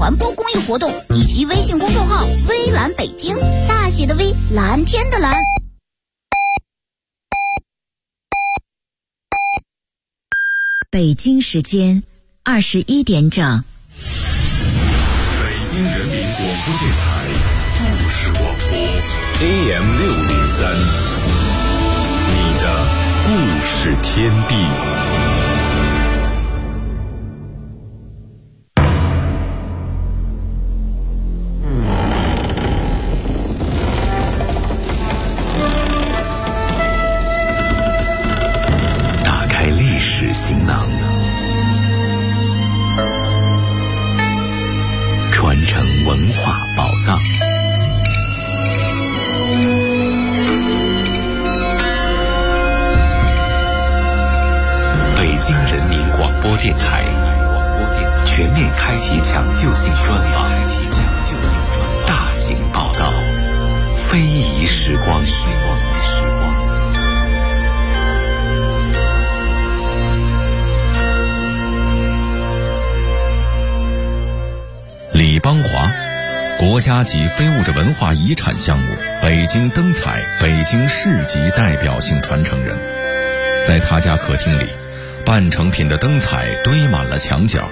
传播公益活动以及微信公众号微蓝北京，大写的微，蓝天的蓝。 北京时间21点整。 北京人民广播电台故事广播 AM603，你的故事天地。 打开历史行囊，传承文化宝藏。北京人民广播电台全面开启抢救性专访，大型报道，非遗时光。 李邦华，国家级非物质文化遗产项目北京灯彩北京市级代表性传承人。在他家客厅里，半成品的灯彩堆满了墙角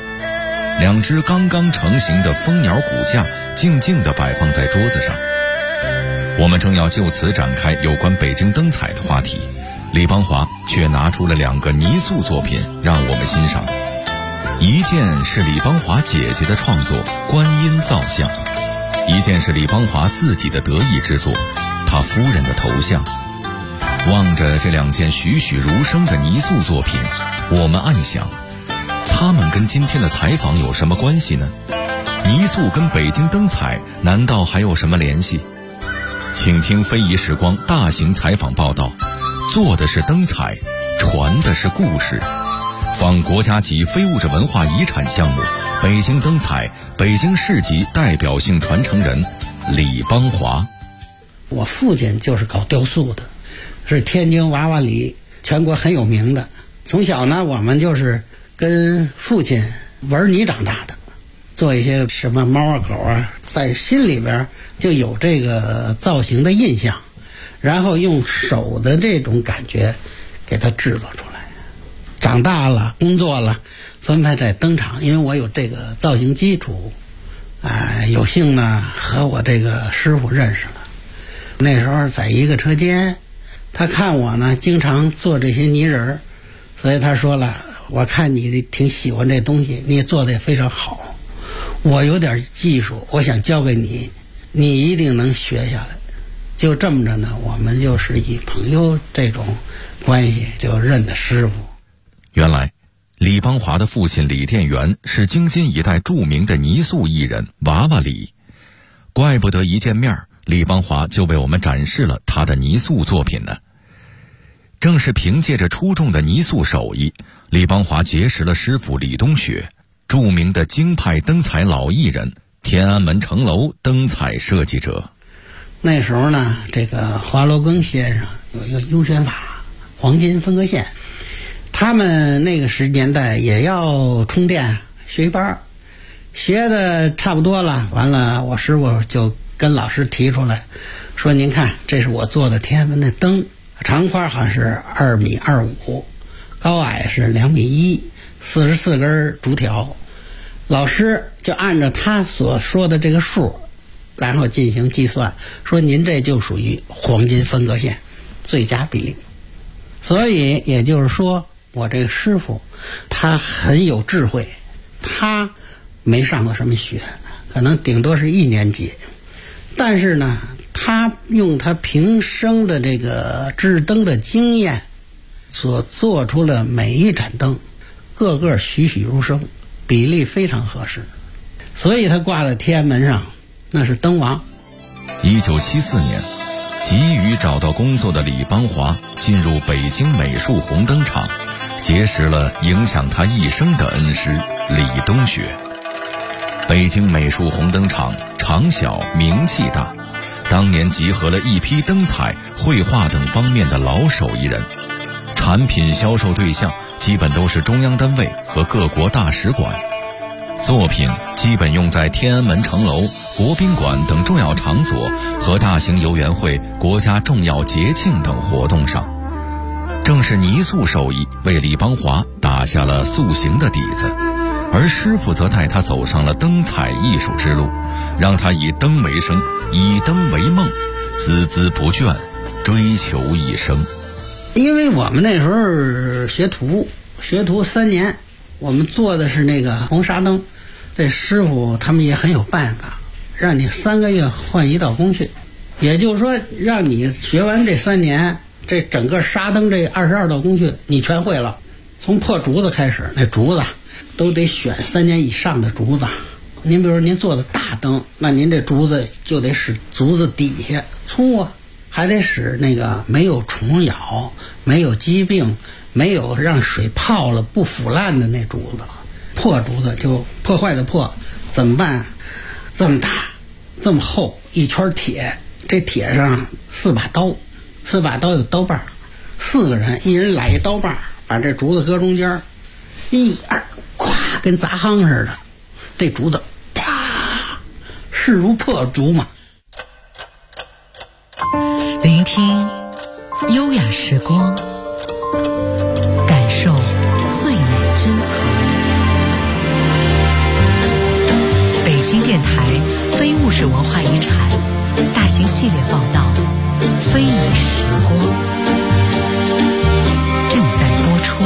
，2只刚刚成型的蜂鸟骨架静静地摆放在桌子上。我们正要就此展开有关北京灯彩的话题，李邦华却拿出了2个泥塑作品让我们欣赏。一件是李邦华姐姐的创作《观音造像》，一件是李邦华自己的得意之作，他夫人的头像。望着这2件栩栩如生的泥塑作品，我们暗想，他们跟今天的采访有什么关系呢？泥塑跟北京灯彩难道还有什么联系？请听非遗时光大型采访报道，做的是灯彩，传的是故事。访国家级非物质文化遗产项目北京灯彩北京市级代表性传承人李邦华。 我父亲就是搞雕塑的，是天津娃娃里全国很有名的。从小呢，我们就是跟父亲玩泥长大的，做一些什么猫啊狗啊，在心里边就有这个造型的印象，然后用手的这种感觉给它制作出来。长大了，工作了，分配在灯厂，因为我有这个造型基础，有幸呢和我这个师傅认识了。那时候在一个车间，他看我呢经常做这些泥人，所以他说了，我看你挺喜欢这东西，你也做得也非常好，我有点技术，我想教给你，你一定能学下来。就这么着呢，我们就是以朋友这种关系就认的师傅。 原来李邦华的父亲李殿元是京津一带著名的泥塑艺人娃娃李，怪不得一见面李邦华就为我们展示了他的泥塑作品呢。正是凭借着出众的泥塑手艺，李邦华结识了师傅李东雪，著名的京派灯彩老艺人，天安门城楼灯彩设计者。 那时候呢，这个华罗庚先生有一个优选法黄金分割线，他们那个年代也要充电学班，学的差不多了，完了我师傅就跟老师提出来说，您看这是我做的天安门的灯，长宽好像是2.25米，高矮是2.1米，44根竹条。老师就按照他所说的这个数然后进行计算，说您这就属于黄金分割线最佳比例。所以也就是说，我这个师傅他很有智慧，他没上过什么学，可能顶多是1年级，但是呢他用他平生的这个制灯的经验所做出了每一盏灯，个个栩栩如生，比例非常合适，所以他挂在天安门上，那是灯王。 1974年，急于找到工作的李邦华进入北京美术红灯厂，结识了影响他一生的恩师李东雪。北京美术红灯厂厂小名气大，当年集合了一批灯彩、绘画等方面的老手艺人，产品销售对象基本都是中央单位和各国大使馆。 作品基本用在天安门城楼、国宾馆等重要场所和大型游园会、国家重要节庆等活动上。正是泥塑手艺为李邦华打下了塑形的底子，而师傅则带他走上了灯彩艺术之路，让他以灯为生，以灯为梦，孜孜不倦，追求一生。 因为我们那时候学徒3年，我们做的是那个红纱灯，这师傅他们也很有办法，让你3个月换一道工序，也就是说让你学完这3年，这整个纱灯这22道工序你全会了。从破竹子开始，那竹子都得选3年以上的竹子。您比如说您做的大灯，那您这竹子就得使竹子底下粗啊，还得使那个没有虫咬、没有疾病、没有让水泡了不腐烂的那竹子。破竹子就破坏的破，怎么办？这么大这么厚一圈铁，这铁上4把刀，4把刀有刀把，4个人一人来一刀把，把这竹子搁中间，1、2，咵，跟砸夯似的，这竹子啪，势如破竹嘛。 聆听优雅时光，感受最美珍藏。北京电台非物质文化遗产大型系列报道《非遗时光》正在播出。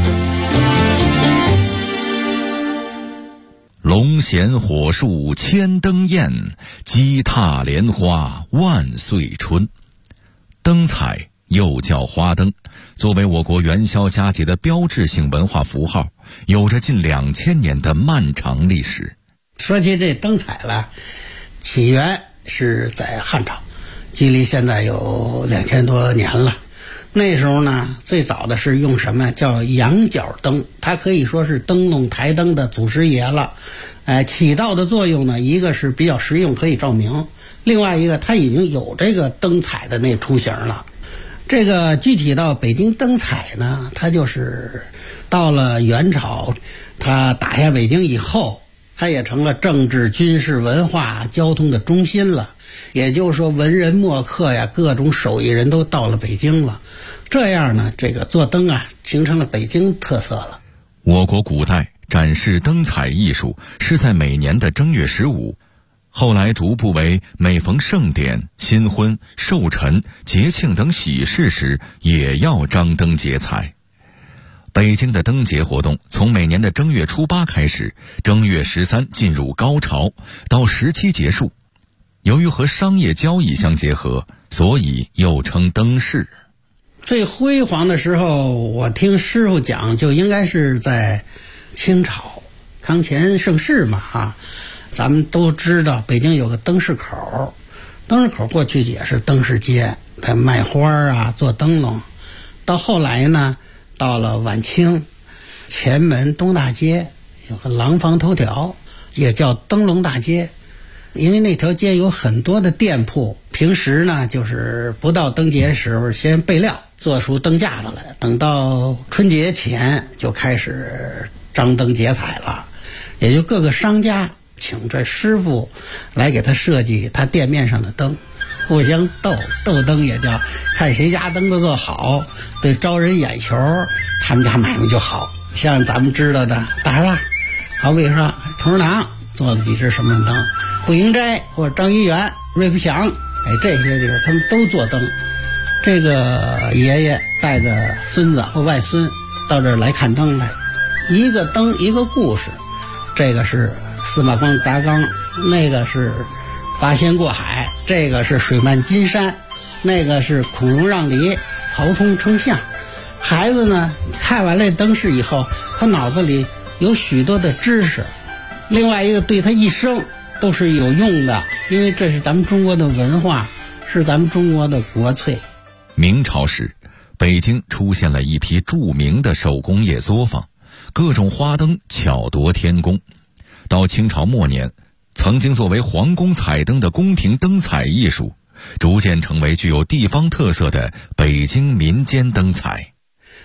龙衔火树千灯焰，击踏莲花万岁春。灯彩又叫花灯，作为我国元宵佳节的标志性文化符号，有着近2000年的漫长历史。 说起这灯彩了，起源是在汉朝，距离现在有2000多年了。那时候呢，最早的是用什么叫仰角灯，它可以说是灯笼台灯的祖师爷了。起到的作用呢，一个是比较实用，可以照明；另外一个，它已经有这个灯彩的那雏形了。这个具体到北京灯彩呢，它就是到了元朝，它打下北京以后，它也成了政治、军事、文化、交通的中心了。也就是说，文人墨客呀，各种手艺人都到了北京了。这样呢，这个做灯啊，形成了北京特色了。 我国古代展示灯彩艺术是在每年的正月15，后来逐步为每逢盛典、新婚、寿辰、节庆等喜事时也要张灯结彩。北京的灯节活动从每年的正月初8开始，正月13进入高潮，到17结束。由于和商业交易相结合，所以又称灯市。 最辉煌的时候，我听师傅讲，就应该是在清朝康乾盛世嘛哈。咱们都知道北京有个灯市口，灯市口过去也是灯市街，它卖花啊，做灯笼。到后来呢，到了晚清，前门东大街有个廊坊头条，也叫灯笼大街。因为那条街有很多的店铺，平时呢就是不到灯节时候先备料，做出灯架子来，等到春节前就开始张灯结彩了。也就各个商家请这师傅来给他设计他店面上的灯，互相斗灯，也叫看谁家灯都做好，对招人眼球，他们家买卖就好。像咱们知道的大厦，好比说同仁堂做了几只什么灯，步行斋或者张一元、瑞福祥，这些地方他们都做灯。这个爷爷带着孙子或外孙到这儿来看灯来，一个灯一个故事。这个是司马光砸缸，那个是八仙过海，这个是水漫金山，那个是孔融让梨，曹冲称象。孩子呢看完了灯饰以后，他脑子里有许多的知识，另外一个对他一生都是有用的，因为这是咱们中国的文化，是咱们中国的国粹。 明朝时，北京出现了一批著名的手工业作坊，各种花灯巧夺天工。到清朝末年，曾经作为皇宫彩灯的宫廷灯彩艺术，逐渐成为具有地方特色的北京民间灯彩。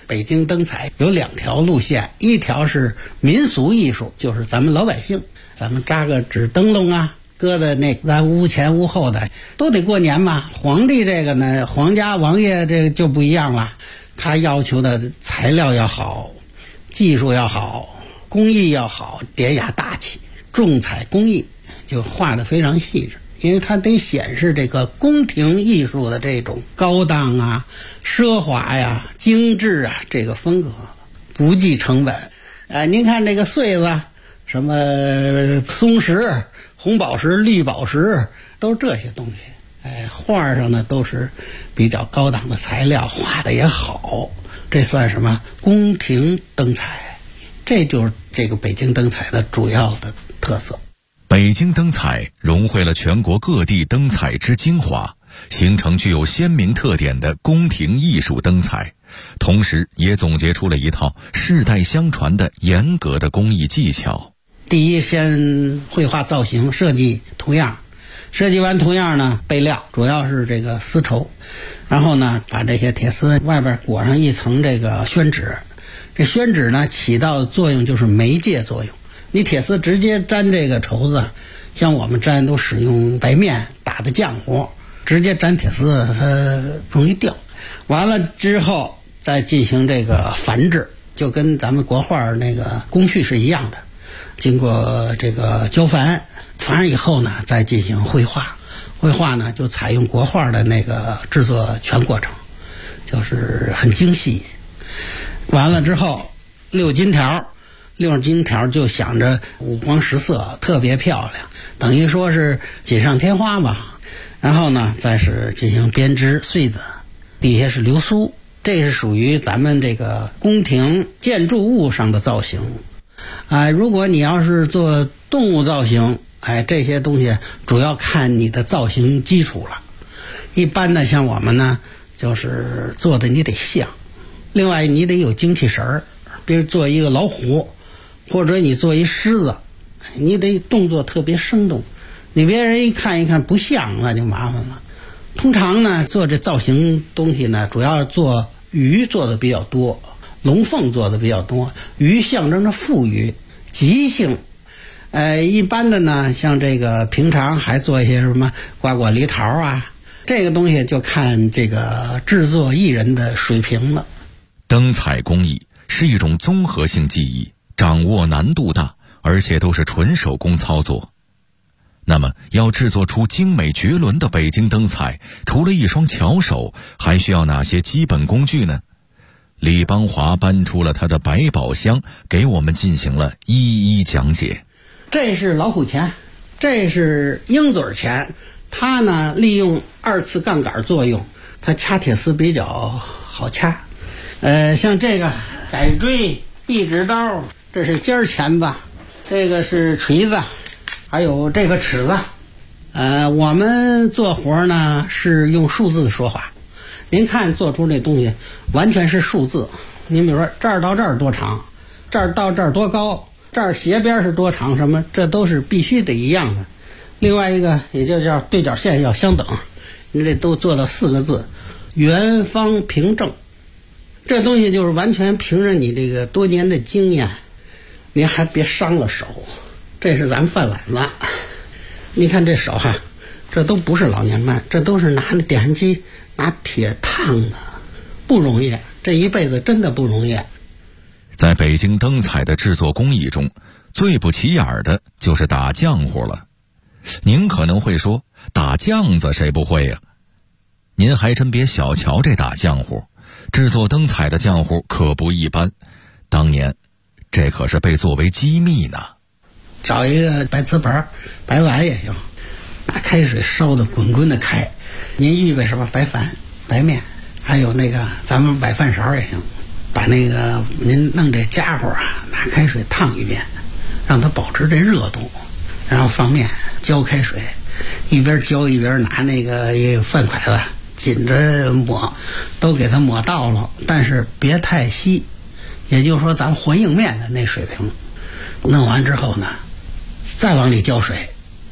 北京灯彩有2条路线，一条是民俗艺术，就是咱们老百姓，咱们扎个纸灯笼啊，搁在那咱屋前屋后的，都得过年嘛。皇帝这个呢，皇家王爷这个就不一样了，他要求的材料要好，技术要好，工艺要好，典雅大气，重彩工艺就画得非常细致，因为它得显示这个宫廷艺术的这种高档啊、奢华呀、精致啊这个风格，不计成本。您看这个穗子，什么松石、红宝石、绿宝石，都是这些东西。画上呢都是比较高档的材料，画的也好，这算什么宫廷灯彩？这就是这个北京灯彩的主要的特色。 北京灯彩融汇了全国各地灯彩之精华，形成具有鲜明特点的宫廷艺术灯彩，同时也总结出了一套世代相传的严格的工艺技巧。 第一，先绘画造型，设计图样，设计完图样呢，备料主要是这个丝绸，然后呢，把这些铁丝外边裹上一层这个宣纸，这宣纸呢起到作用就是媒介作用。你铁丝直接粘这个绸子，像我们粘都使用白面打的浆糊，直接粘铁丝它容易掉。完了之后再进行这个繁制，就跟咱们国画那个工序是一样的，经过这个焦繁，繁上以后呢，再进行绘画。绘画呢就采用国画的那个制作全过程，就是很精细。完了之后六金条就想着五光十色，特别漂亮，等于说是锦上添花吧。然后呢再是进行编织穗子，底下是流苏，这是属于咱们这个宫廷建筑物上的造型。如果你要是做动物造型，这些东西主要看你的造型基础了。一般的像我们呢，就是做的你得像，另外你得有精气神儿，比如做一个老虎，或者你做一狮子，你得动作特别生动，你别人一看不像，那就麻烦了。通常呢做这造型东西呢，主要做鱼做的比较多，龙凤做的比较多。鱼象征着富裕吉性，一般的呢像这个平常还做一些什么瓜果梨桃啊，这个东西就看这个制作艺人的水平了。 灯彩工艺是一种综合性技艺，掌握难度大，而且都是纯手工操作。那么要制作出精美绝伦的北京灯彩，除了一双巧手，还需要哪些基本工具呢？李邦华搬出了他的百宝箱，给我们进行了一一讲解。 这是老虎钳，这是鹰嘴钳，它呢利用2次杠杆作用，它掐铁丝比较好掐。像这个改锥、壁纸刀，这是尖钳子，这个是锤子，还有这个尺子。我们做活呢是用数字说话。您看做出这东西完全是数字，您比如说这儿到这儿多长，这儿到这儿多高，这儿斜边是多长，什么这都是必须得一样的。另外一个也就叫对角线要相等，你这都做到4个字，圆方平正。这东西就是完全凭着你这个多年的经验，您还别伤了手。这是咱饭碗子，你看这手这都不是老年慢，这都是拿那点焊机拿铁烫的，不容易，这一辈子真的不容易。 在北京灯彩的制作工艺中，最不起眼的就是打浆糊了。您可能会说，打酱子谁不会呀？您还真别小瞧这打浆糊，制作灯彩的浆糊可不一般，当年这可是被作为机密呢。 找一个白瓷盆、白碗也行，拿开水烧的滚滚的开，您预备什么白饭、白面，还有那个咱们崴饭勺也行，把那个您弄这家伙拿开水烫一遍，让它保持这热度，然后放面浇开水，一边浇一边拿那个饭筷子紧着抹，都给它抹到了，但是别太稀，也就是说咱和硬面的那水平。弄完之后呢，再往里浇水，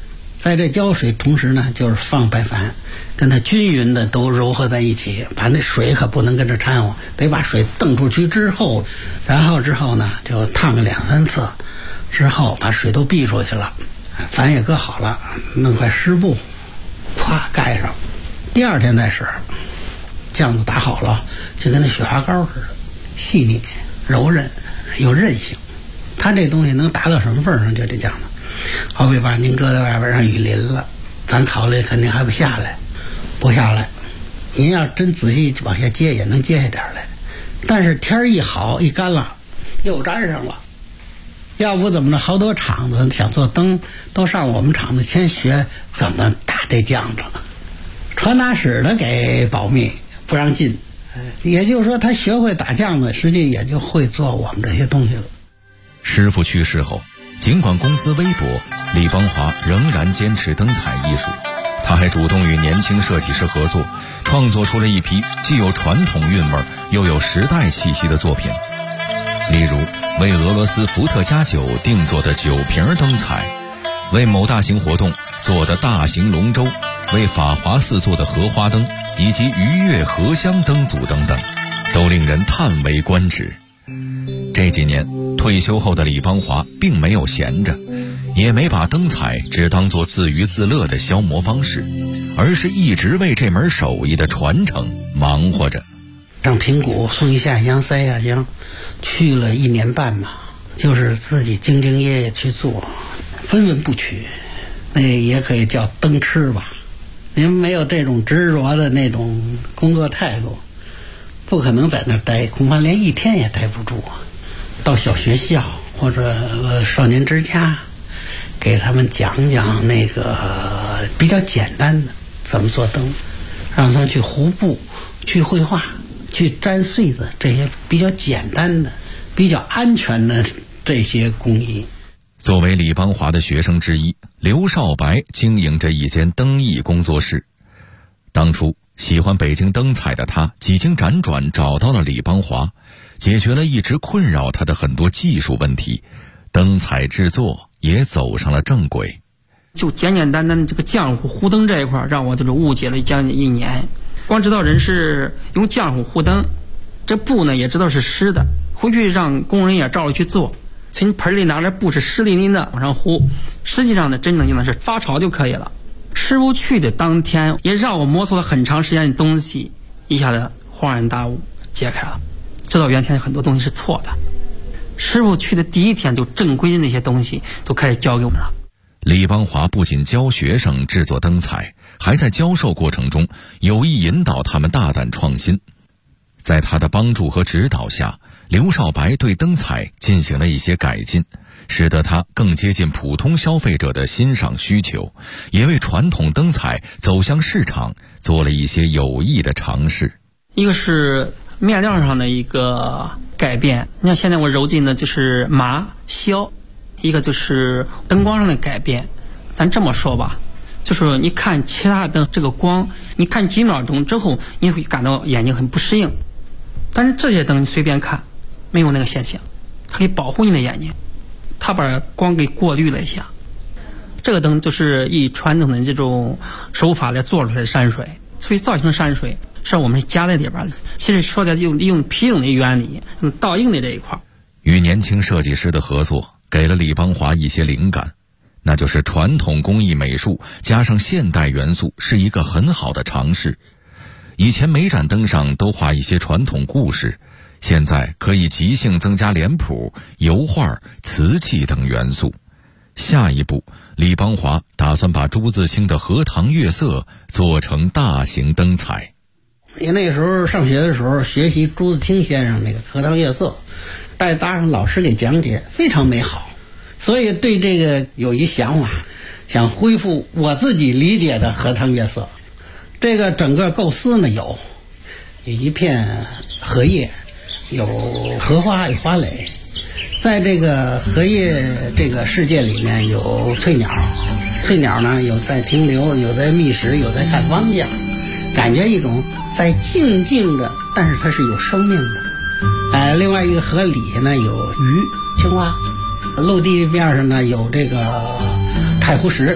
在这浇水同时呢，就是放白矾，跟它均匀的都糅合在一起，把那水可不能跟着掺和，得把水蹬出去之后，然后之后呢就烫个2-3次，之后把水都逼出去了，矾也搁好了，弄块湿布，咵盖上，第二天再使，酱子打好了，就跟那雪花膏似的，细腻、柔韧、有韧性。它这东西能达到什么份上？就这酱子，好比把您搁在外边让雨淋了，咱考虑肯定还不下来，不下来。您要真仔细往下接，也能接下点来。但是天一好一干了，又粘上了。要不怎么着？好多厂子想做灯，都上我们厂子先学怎么打这酱子，传达室的给保密，不让进。也就是说，他学会打酱子，实际也就会做我们这些东西了。 师傅去世后，尽管工资微薄，李邦华仍然坚持灯彩艺术。他还主动与年轻设计师合作，创作出了一批既有传统韵味又有时代气息的作品。例如为俄罗斯伏特加酒定做的酒瓶灯彩，为某大型活动做的大型龙舟，为法华寺做的荷花灯，以及愉悦荷香灯组等等，都令人叹为观止。这几年退休后的李邦华并没有闲着，也没把灯彩只当作自娱自乐的消磨方式，而是一直为这门手艺的传承忙活着。 上平谷送一下乡塞下乡，去了1年半嘛，就是自己兢兢业业去做，分文不取，那也可以叫灯痴吧。您没有这种执着的那种工作态度，不可能在那儿待，恐怕连1天也待不住。到小学校或者少年之家，给他们讲讲那个比较简单的怎么做灯，让他们去糊布、去绘画、去粘穗子，这些比较简单的、比较安全的这些工艺。 作为李邦华的学生之一，刘少白经营着一间灯艺工作室。当初喜欢北京灯彩的他，几经辗转找到了李邦华，解决了一直困扰他的很多技术问题，灯彩制作也走上了正轨。 就简简单单的这个浆糊糊灯这一块，让我就是误解了将近1年。光知道人是用浆糊糊灯，这布呢也知道是湿的，回去让工人也照着去做。所以你盆里拿着布是湿淋淋的往上糊，实际上呢真正用的是发潮就可以了。师傅去的当天，也让我摸索了很长时间的东西，一下子恍然大悟，解开了，知道原先很多东西是错的。师傅去的第1天，就正规的那些东西都开始教给我们了。 李邦华不仅教学生制作灯彩，还在教授过程中有意引导他们大胆创新。在他的帮助和指导下，刘少白对灯彩进行了一些改进，使得它更接近普通消费者的欣赏需求，也为传统灯彩走向市场做了一些有益的尝试。 一个是面料上的一个改变，你看现在我揉进的就是麻硝，一个就是灯光上的改变。咱这么说吧，就是你看其他的这个光，你看几秒钟之后，你会感到眼睛很不适应。但是这些灯你随便看，没有那个现象，它可以保护你的眼睛，它把光给过滤了一下。这个灯就是以传统的这种手法来做出来的山水，所以造型的山水是我们加在里边的。其实说的用皮影的原理，倒映的这一块。 与年轻设计师的合作，给了李邦华一些灵感，那就是传统工艺美术加上现代元素是一个很好的尝试。以前每盏灯上都画一些传统故事，现在可以即兴增加脸谱、油画、瓷器等元素。下一步，李邦华打算把朱自清的《荷塘月色》做成大型灯彩。 那个时候上学的时候，学习朱自清先生那个《荷塘月色》，再搭上老师给讲解，非常美好。所以对这个有一想法，想恢复我自己理解的《荷塘月色》。这个整个构思呢，有一片荷叶，有荷花，有花蕾。在这个荷叶这个世界里面，有翠鸟，翠鸟呢有在停留，有在觅食，有在看方向，感觉一种在静静的，但是它是有生命的。另外一个河底下呢有鱼、青蛙，陆地面上呢有这个太湖石，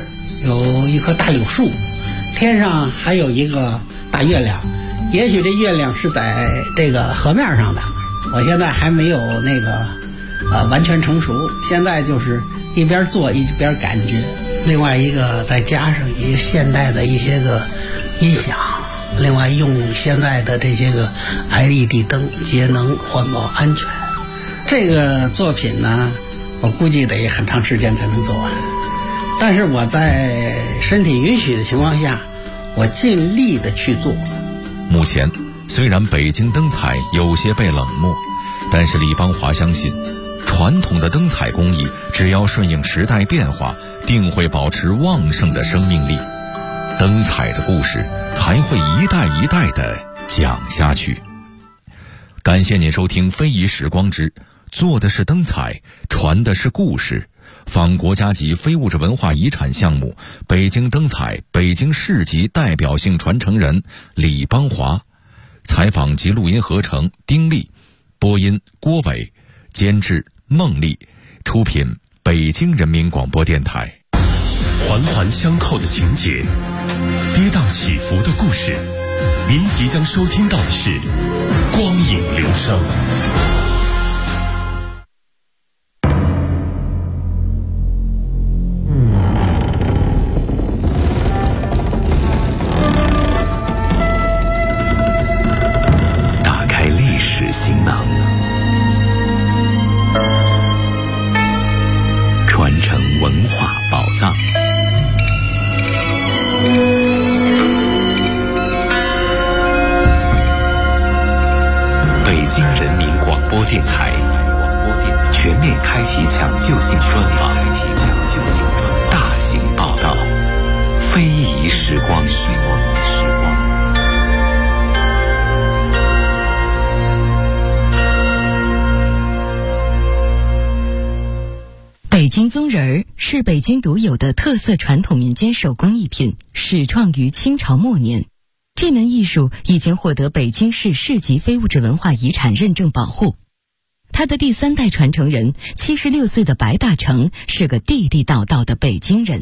有一棵大柳树，天上还有一个大月亮，也许这月亮是在这个河面上的。我现在还没有那个完全成熟，现在就是一边做一边感觉。另外一个再加上一些现代的一些个音响，另外用现在的这些个 LED 灯，节能环保安全。这个作品呢，我估计得很长时间才能做完，但是我在身体允许的情况下，我尽力的去做。 目前虽然北京灯彩有些被冷漠，但是李邦华相信，传统的灯彩工艺只要顺应时代变化，定会保持旺盛的生命力。灯彩的故事还会一代一代的讲下去。感谢您收听《非遗时光之做的是灯彩，传的是故事》，访国家级非物质文化遗产项目北京灯彩北京市级代表性传承人李邦华。采访及录音合成丁力，播音郭伟，监制孟丽，出品北京人民广播电台。 环环相扣的情节，跌宕起伏的故事，您即将收听到的是光影流声。 打开历史行囊，传承文化宝藏。北京人民广播电台全面开启抢救性专访，大型报道，非遗时光。 北京宗人儿是北京独有的特色传统民间手工艺品，始创于清朝末年。这门艺术已经获得北京市市级非物质文化遗产认证保护。他的第3代传承人76岁的白大成是个地地道道的北京人。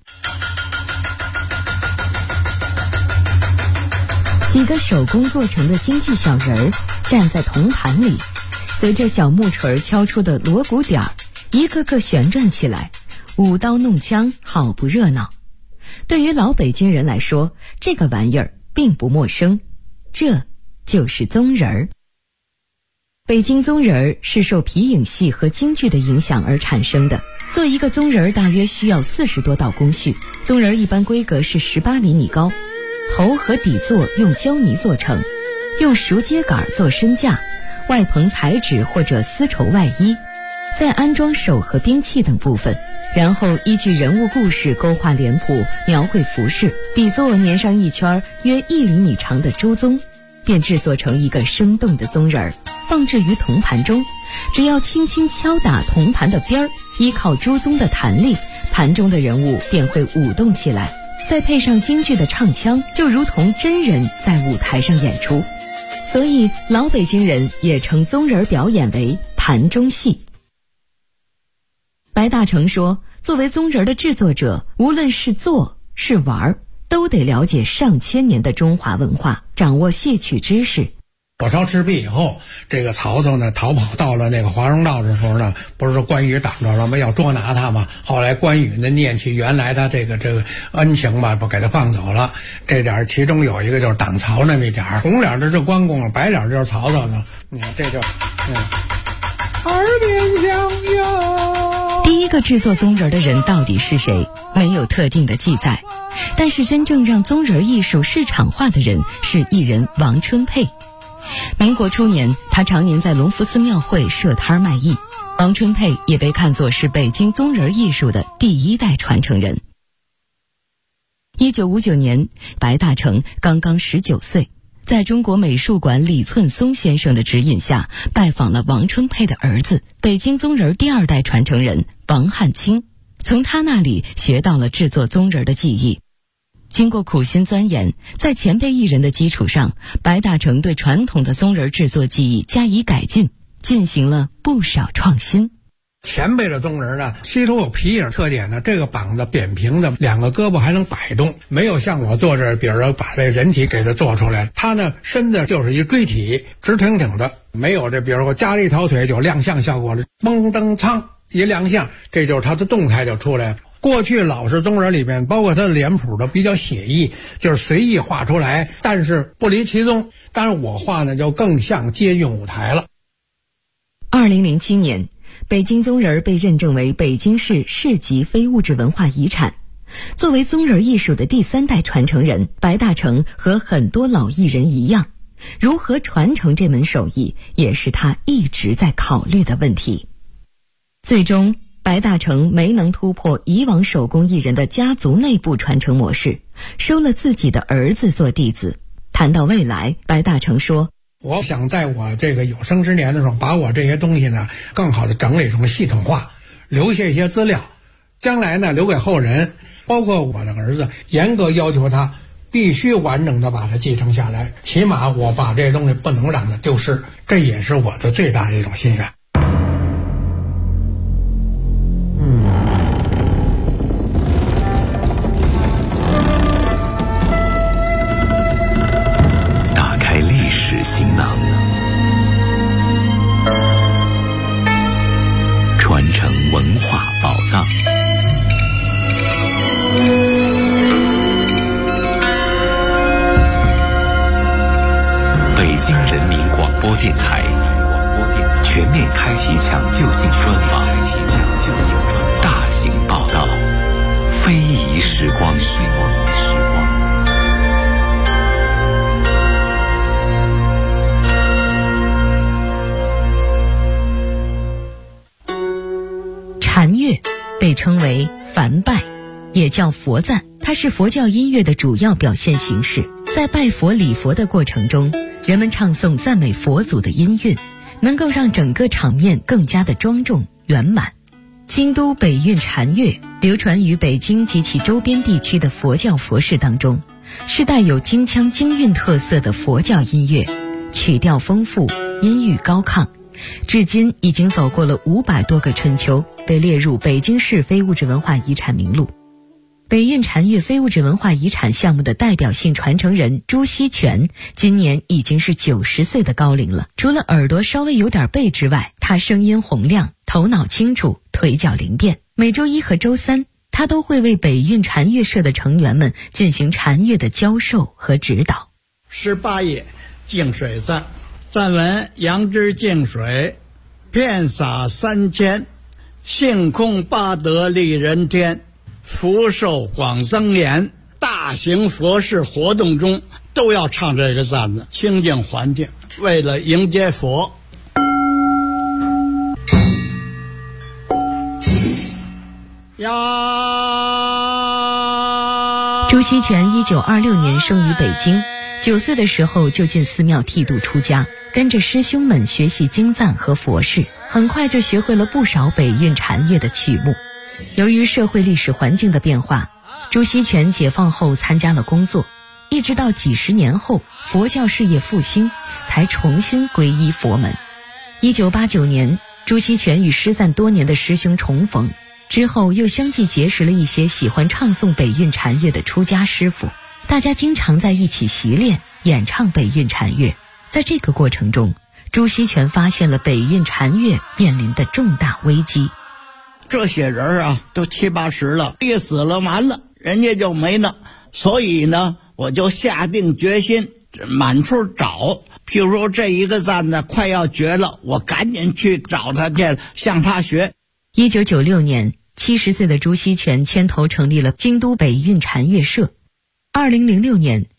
几个手工做成的京剧小人儿站在铜盘里，随着小木锤敲出的锣鼓点儿，一个个旋转起来，舞刀弄枪，好不热闹。对于老北京人来说，这个玩意儿并不陌生，这就是宗人儿。北京宗人儿是受皮影戏和京剧的影响而产生的。做一个宗人儿大约需要40多道工序，宗人儿一般规格是18厘米高，头和底座用胶泥做成，用熟秸秆做身架，外棚彩纸或者丝绸外衣，再安装手和兵器等部分，然后依据人物故事勾画脸谱，描绘服饰，底座粘上一圈约1厘米长的朱宗，便制作成一个生动的宗人儿，放置于铜盘中。只要轻轻敲打铜盘的边儿，依靠朱宗的弹力，盘中的人物便会舞动起来，再配上京剧的唱腔，就如同真人在舞台上演出。所以老北京人也称宗人表演为盘中戏。白大成说，作为宗人的制作者，无论是做是玩，都得了解上千年的中华文化，掌握戏曲知识。 火烧赤壁以后，这个曹操呢逃跑到了那个华容道的时候呢，不是说关羽挡着了吗？要捉拿他嘛。后来关羽呢念起原来他这个恩情吧，不给他放走了。这点其中有一个就是挡曹那么一点，红脸的是关公，白脸就是曹操呢。你看这就耳边响哟。 第一个制作宗人的人到底是谁？没有特定的记载，但是真正让宗人艺术市场化的人是艺人王春佩。民国初年，他常年在隆福寺庙会设摊卖艺。王春佩也被看作是北京宗人艺术的第1代传承人。1959年，白大成刚刚19岁，在中国美术馆李寸松先生的指引下，拜访了王春佩的儿子，北京宗人第2代传承人王汉卿，从他那里学到了制作宗人的技艺。经过苦心钻研，在前辈艺人的基础上，白大成对传统的宗人制作技艺加以改进，进行了不少创新。 前辈的宗人呢，其中有皮影特点呢，这个膀子扁平的，两个胳膊还能摆动，没有像我坐这，比如说把这人体给它做出来。他呢，身子就是一锥体，直挺挺的，没有这，比如说加了一条腿就亮相效果了，嘣噔噌一亮相，这就是他的动态就出来了。过去老式宗人里面，包括他的脸谱都比较写意，就是随意画出来，但是不离其宗。但是我画呢，就更像接近舞台了。 2007年，北京宗人被认证为北京市市级非物质文化遗产。作为宗人艺术的第3代传承人，白大成和很多老艺人一样，如何传承这门手艺，也是他一直在考虑的问题。最终，白大成没能突破以往手工艺人的家族内部传承模式，收了自己的儿子做弟子。谈到未来，白大成说， 我想在我这个有生之年的时候，把我这些东西呢，更好的整理成系统化，留下一些资料，将来呢留给后人，包括我的儿子，严格要求他必须完整的把它继承下来，起码我把这些东西不能让它丢失，这也是我的最大的一种心愿。 行囊，传承文化宝藏。北京人民广播电台全面开启抢救性专访，大型报道，非遗时光。 禅乐被称为梵拜，也叫佛赞，它是佛教音乐的主要表现形式。在拜佛礼佛的过程中，人们唱诵赞美佛祖的音韵，能够让整个场面更加的庄重圆满。京都北韵禅乐流传于北京及其周边地区的佛教佛事当中，是带有京腔京韵特色的佛教音乐，曲调丰富，音域高亢，至今已经走过了500多个春秋，被列入北京市非物质文化遗产名录。北韵禅乐非物质文化遗产项目的代表性传承人朱锡全，今年已经是90岁的高龄了。除了耳朵稍微有点背之外，他声音洪亮，头脑清楚，腿脚灵便。每周1和周3，他都会为北韵禅乐社的成员们进行禅乐的教授和指导。 18页净水赞，赞文：杨枝净水，遍洒3千，性空八德利人天，福寿广增延。大型佛事活动中都要唱这个赞子，清净环境，为了迎接佛。呀！ 朱锡全1926年生于北京，9岁的时候就进寺庙剃度出家，跟着师兄们学习经赞和佛事，很快就学会了不少北韵禅乐的曲目。由于社会历史环境的变化，朱锡全解放后参加了工作，一直到几十年后佛教事业复兴，才重新皈依佛门。1989年，朱锡全与失散多年的师兄重逢，之后又相继结识了一些喜欢唱诵北韵禅乐的出家师傅，大家经常在一起习练演唱北韵禅乐。在这个过程中，朱锡全发现了北韵禅乐面临的重大危机。 这些人啊，都70、80了，一死了完了，人家就没了。所以呢，我就下定决心满处找。譬如说这一个赞呢快要绝了，我赶紧去找他去，向他学。 1996年，70岁的朱锡全牵头成立了京都北韵禅乐社。2006年，